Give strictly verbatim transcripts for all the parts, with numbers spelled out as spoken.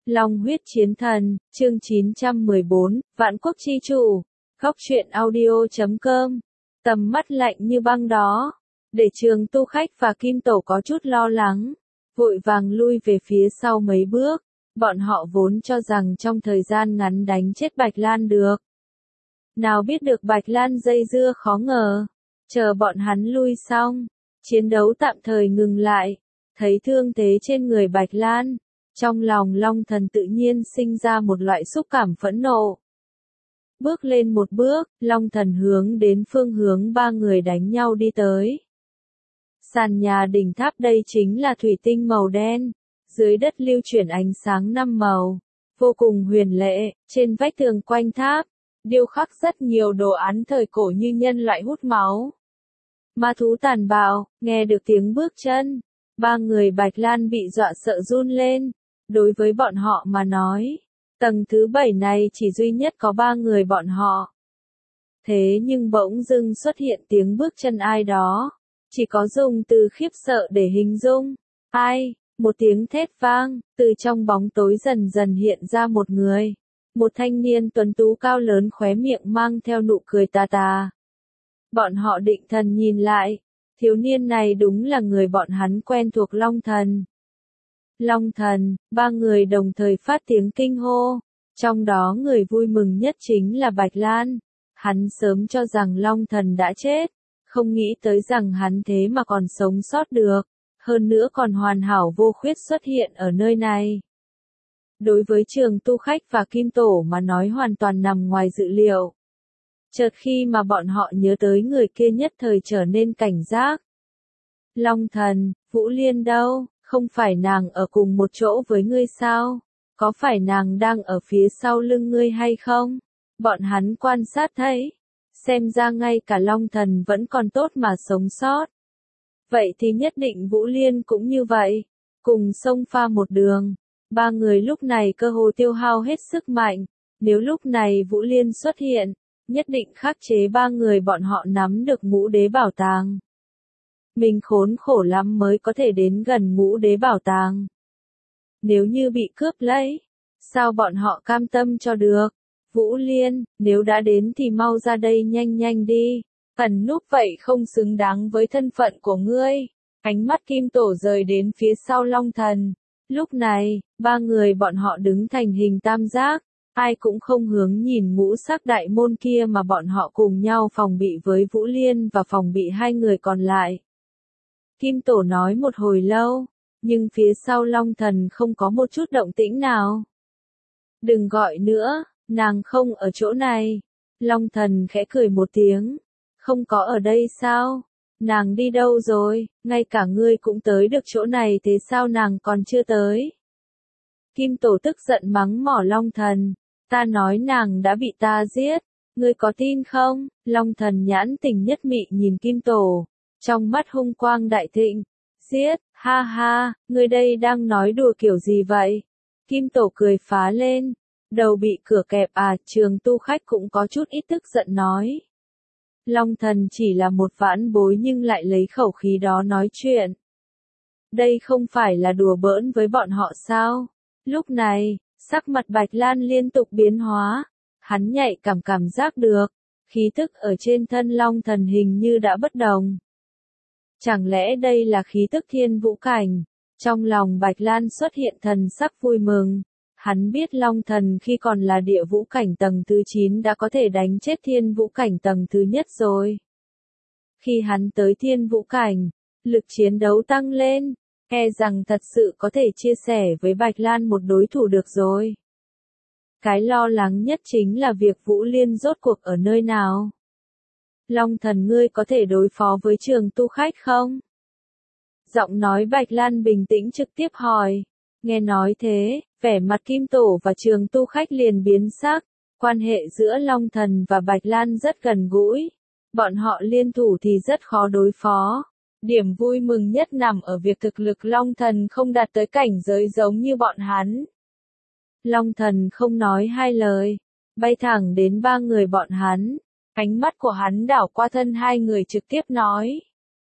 Long huyết chiến thần, chương chín trăm mười bốn, Vạn quốc chi chủ. Góc truyện audio chấm com. Tầm mắt lạnh như băng đó. Để Trường Tu Khách và Kim Tổ có chút lo lắng, vội vàng lui về phía sau mấy bước. Bọn họ vốn cho rằng trong thời gian ngắn đánh chết Bạch Lan được. Nào biết được Bạch Lan dây dưa khó ngờ. Chờ bọn hắn lui xong, chiến đấu tạm thời ngừng lại. Thấy thương thế trên người Bạch Lan, trong lòng Long Thần tự nhiên sinh ra một loại xúc cảm phẫn nộ. Bước lên một bước, Long Thần hướng đến phương hướng ba người đánh nhau đi tới. Sàn nhà đỉnh tháp đây chính là thủy tinh màu đen, dưới đất lưu chuyển ánh sáng năm màu, vô cùng huyền lệ. Trên vách tường quanh tháp, điêu khắc rất nhiều đồ án thời cổ như nhân loại hút máu, ma thú tàn bạo. Nghe được tiếng bước chân, ba người Bạch Lan bị dọa sợ run lên. Đối với bọn họ mà nói, tầng thứ bảy này chỉ duy nhất có ba người bọn họ. Thế nhưng bỗng dưng xuất hiện tiếng bước chân ai đó, chỉ có dùng từ khiếp sợ để hình dung. Ai? Một tiếng thét vang, từ trong bóng tối dần dần hiện ra một người. Một thanh niên tuấn tú cao lớn, khóe miệng mang theo nụ cười tà tà. Bọn họ định thần nhìn lại, thiếu niên này đúng là người bọn hắn quen thuộc, Long Thần. Long Thần, ba người đồng thời phát tiếng kinh hô. Trong đó người vui mừng nhất chính là Bạch Lan. Hắn sớm cho rằng Long Thần đã chết, không nghĩ tới rằng hắn thế mà còn sống sót được, hơn nữa còn hoàn hảo vô khuyết xuất hiện ở nơi này. Đối với Trường Tu Khách và Kim Tổ mà nói hoàn toàn nằm ngoài dự liệu. Chợt khi mà bọn họ nhớ tới người kia nhất thời trở nên cảnh giác. Long Thần, Vũ Liên đâu? Không phải nàng ở cùng một chỗ với ngươi sao? Có phải nàng đang ở phía sau lưng ngươi hay không? Bọn hắn quan sát thấy, xem ra ngay cả Long Thần vẫn còn tốt mà sống sót. Vậy thì nhất định Vũ Liên cũng như vậy. Cùng xông pha một đường, ba người lúc này cơ hồ tiêu hao hết sức mạnh. Nếu lúc này Vũ Liên xuất hiện, nhất định khắc chế ba người bọn họ nắm được Ngũ Đế Bảo Tàng. Mình khốn khổ lắm mới có thể đến gần Ngũ Đế Bảo Tàng. Nếu như bị cướp lấy, sao bọn họ cam tâm cho được? Vũ Liên, nếu đã đến thì mau ra đây nhanh nhanh đi. Ẩn núp vậy không xứng đáng với thân phận của ngươi. Ánh mắt Kim Tổ rời đến phía sau Long Thần. Lúc này, ba người bọn họ đứng thành hình tam giác. Ai cũng không hướng nhìn ngũ sắc đại môn kia mà bọn họ cùng nhau phòng bị với Vũ Liên và phòng bị hai người còn lại. Kim Tổ nói một hồi lâu, nhưng phía sau Long Thần không có một chút động tĩnh nào. Đừng gọi nữa, nàng không ở chỗ này. Long Thần khẽ cười một tiếng. Không có ở đây sao? Nàng đi đâu rồi? Ngay cả ngươi cũng tới được chỗ này, thế sao nàng còn chưa tới? Kim Tổ tức giận mắng mỏ Long Thần. Ta nói nàng đã bị ta giết, ngươi có tin không? Long Thần nhãn tình nhất mị nhìn Kim Tổ, trong mắt hung quang đại thịnh. Giết, ha ha, ngươi đây đang nói đùa kiểu gì vậy? Kim Tổ cười phá lên, đầu bị cửa kẹp à? Trường Tu Khách cũng có chút ít tức giận nói. Long Thần chỉ là một vãn bối nhưng lại lấy khẩu khí đó nói chuyện. Đây không phải là đùa bỡn với bọn họ sao? Lúc này, sắc mặt Bạch Lan liên tục biến hóa. Hắn nhạy cảm cảm giác được, khí tức ở trên thân Long Thần hình như đã bất đồng. Chẳng lẽ đây là khí tức thiên vũ cảnh? Trong lòng Bạch Lan xuất hiện thần sắc vui mừng. Hắn biết Long Thần khi còn là địa vũ cảnh tầng thứ chín đã có thể đánh chết thiên vũ cảnh tầng thứ nhất rồi. Khi hắn tới thiên vũ cảnh, lực chiến đấu tăng lên, e rằng thật sự có thể chia sẻ với Bạch Lan một đối thủ được rồi. Cái lo lắng nhất chính là việc Vũ Liên rốt cuộc ở nơi nào. Long Thần, ngươi có thể đối phó với Trường Tu Khách không? Giọng nói Bạch Lan bình tĩnh trực tiếp hỏi. Nghe nói thế, vẻ mặt Kim Tổ và Trường Tu Khách liền biến sắc. Quan hệ giữa Long Thần và Bạch Lan rất gần gũi. Bọn họ liên thủ thì rất khó đối phó. Điểm vui mừng nhất nằm ở việc thực lực Long Thần không đạt tới cảnh giới giống như bọn hắn. Long Thần không nói hai lời, bay thẳng đến ba người bọn hắn. Ánh mắt của hắn đảo qua thân hai người trực tiếp nói.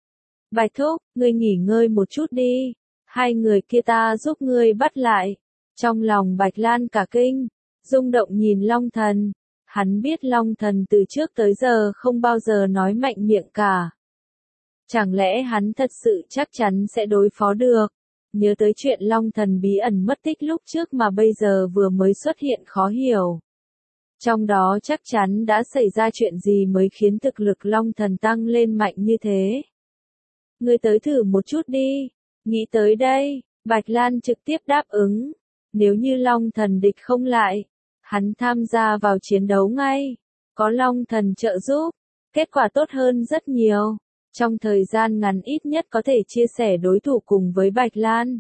Bạch Thúc, ngươi nghỉ ngơi một chút đi. Hai người kia ta giúp ngươi bắt lại. Trong lòng Bạch Lan cả kinh, rung động nhìn Long Thần. Hắn biết Long Thần từ trước tới giờ không bao giờ nói mạnh miệng cả. Chẳng lẽ hắn thật sự chắc chắn sẽ đối phó được? Nhớ tới chuyện Long Thần bí ẩn mất tích lúc trước mà bây giờ vừa mới xuất hiện khó hiểu. Trong đó chắc chắn đã xảy ra chuyện gì mới khiến thực lực Long Thần tăng lên mạnh như thế. Ngươi tới thử một chút đi. Nghĩ tới đây, Bạch Lan trực tiếp đáp ứng. Nếu như Long Thần địch không lại, hắn tham gia vào chiến đấu ngay. Có Long Thần trợ giúp, kết quả tốt hơn rất nhiều. Trong thời gian ngắn ít nhất có thể chia sẻ đối thủ cùng với Bạch Lan.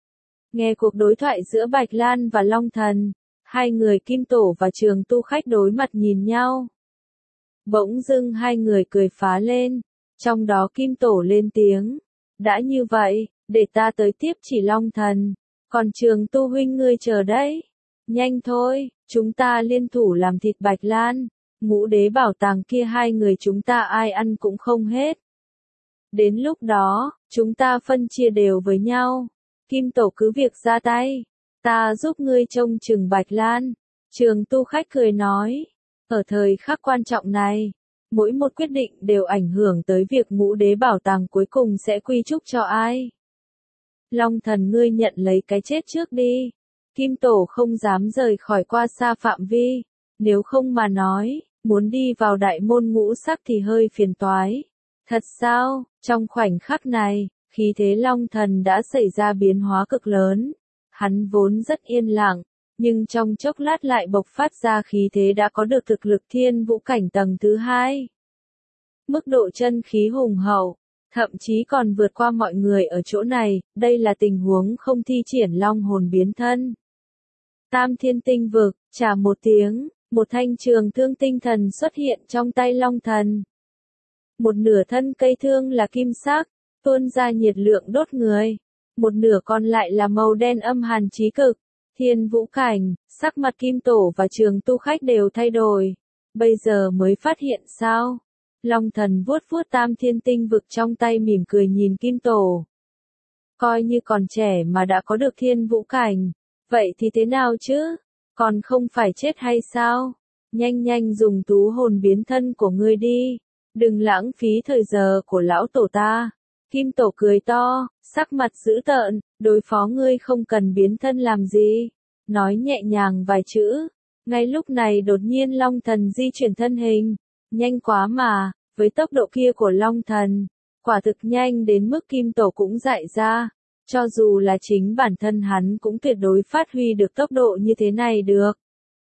Nghe cuộc đối thoại giữa Bạch Lan và Long Thần, hai người Kim Tổ và Trường Tu Khách đối mặt nhìn nhau. Bỗng dưng hai người cười phá lên, trong đó Kim Tổ lên tiếng. Đã như vậy, để ta tới tiếp chỉ Long Thần, còn Trường Tu huynh ngươi chờ đấy. Nhanh thôi, chúng ta liên thủ làm thịt Bạch Lan, ngũ đế bảo tàng kia hai người chúng ta ai ăn cũng không hết. Đến lúc đó, chúng ta phân chia đều với nhau. Kim Tổ cứ việc ra tay, ta giúp ngươi trông chừng Bạch Lan. Trường Tu Khách cười nói, ở thời khắc quan trọng này, mỗi một quyết định đều ảnh hưởng tới việc ngũ đế bảo tàng cuối cùng sẽ quy chúc cho ai. Long Thần ngươi nhận lấy cái chết trước đi. Kim Tổ không dám rời khỏi qua xa phạm vi, nếu không mà nói, muốn đi vào đại môn ngũ sắc thì hơi phiền toái. Thật sao, trong khoảnh khắc này, khí thế Long Thần đã xảy ra biến hóa cực lớn. Hắn vốn rất yên lặng, nhưng trong chốc lát lại bộc phát ra khí thế đã có được thực lực thiên vũ cảnh tầng thứ hai. Mức độ chân khí hùng hậu, thậm chí còn vượt qua mọi người ở chỗ này, đây là tình huống không thi triển long hồn biến thân. Tam Thiên Tinh Vực, chà một tiếng, một thanh trường thương tinh thần xuất hiện trong tay Long Thần. Một nửa thân cây thương là kim sắc, tuôn ra nhiệt lượng đốt người. Một nửa còn lại là màu đen âm hàn chí cực. Thiên vũ cảnh, sắc mặt Kim Tổ và Trường Tu Khách đều thay đổi. Bây giờ mới phát hiện sao? Long Thần vuốt vuốt Tam Thiên Tinh Vực trong tay mỉm cười nhìn Kim Tổ. Coi như còn trẻ mà đã có được thiên vũ cảnh. Vậy thì thế nào chứ? Còn không phải chết hay sao? Nhanh nhanh dùng tú hồn biến thân của ngươi đi. Đừng lãng phí thời giờ của lão tổ ta. Kim Tổ cười to, sắc mặt dữ tợn, đối phó ngươi không cần biến thân làm gì. Nói nhẹ nhàng vài chữ. Ngay lúc này đột nhiên Long Thần di chuyển thân hình. Nhanh quá mà, với tốc độ kia của Long Thần. Quả thực nhanh đến mức Kim Tổ cũng dại ra. Cho dù là chính bản thân hắn cũng tuyệt đối phát huy được tốc độ như thế này được.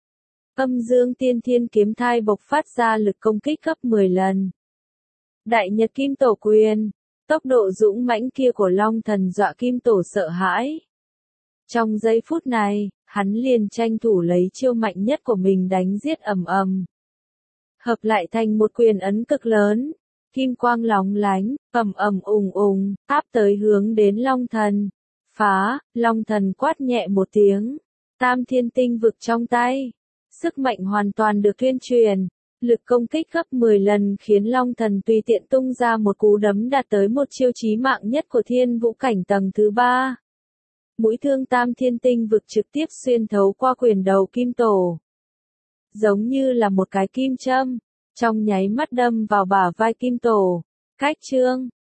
Âm dương tiên thiên kiếm thai bộc phát ra lực công kích gấp mười lần. Đại Nhật Kim Tổ quyền, tốc độ dũng mãnh kia của Long Thần dọa Kim Tổ sợ hãi. Trong giây phút này, hắn liền tranh thủ lấy chiêu mạnh nhất của mình đánh giết ầm ầm. Hợp lại thành một quyền ấn cực lớn, kim quang lóng lánh, ầm ầm ùng ùng, áp tới hướng đến Long Thần. Phá, Long Thần quát nhẹ một tiếng, Tam Thiên Tinh Vực trong tay. Sức mạnh hoàn toàn được tuyên truyền, lực công kích gấp mười lần khiến Long Thần tùy tiện tung ra một cú đấm đạt tới một chiêu chí mạng nhất của thiên vũ cảnh tầng thứ ba. Mũi thương Tam Thiên Tinh Vực trực tiếp xuyên thấu qua quyền đầu Kim Tổ. Giống như là một cái kim châm, trong nháy mắt đâm vào bả vai Kim Tổ. Cách trương,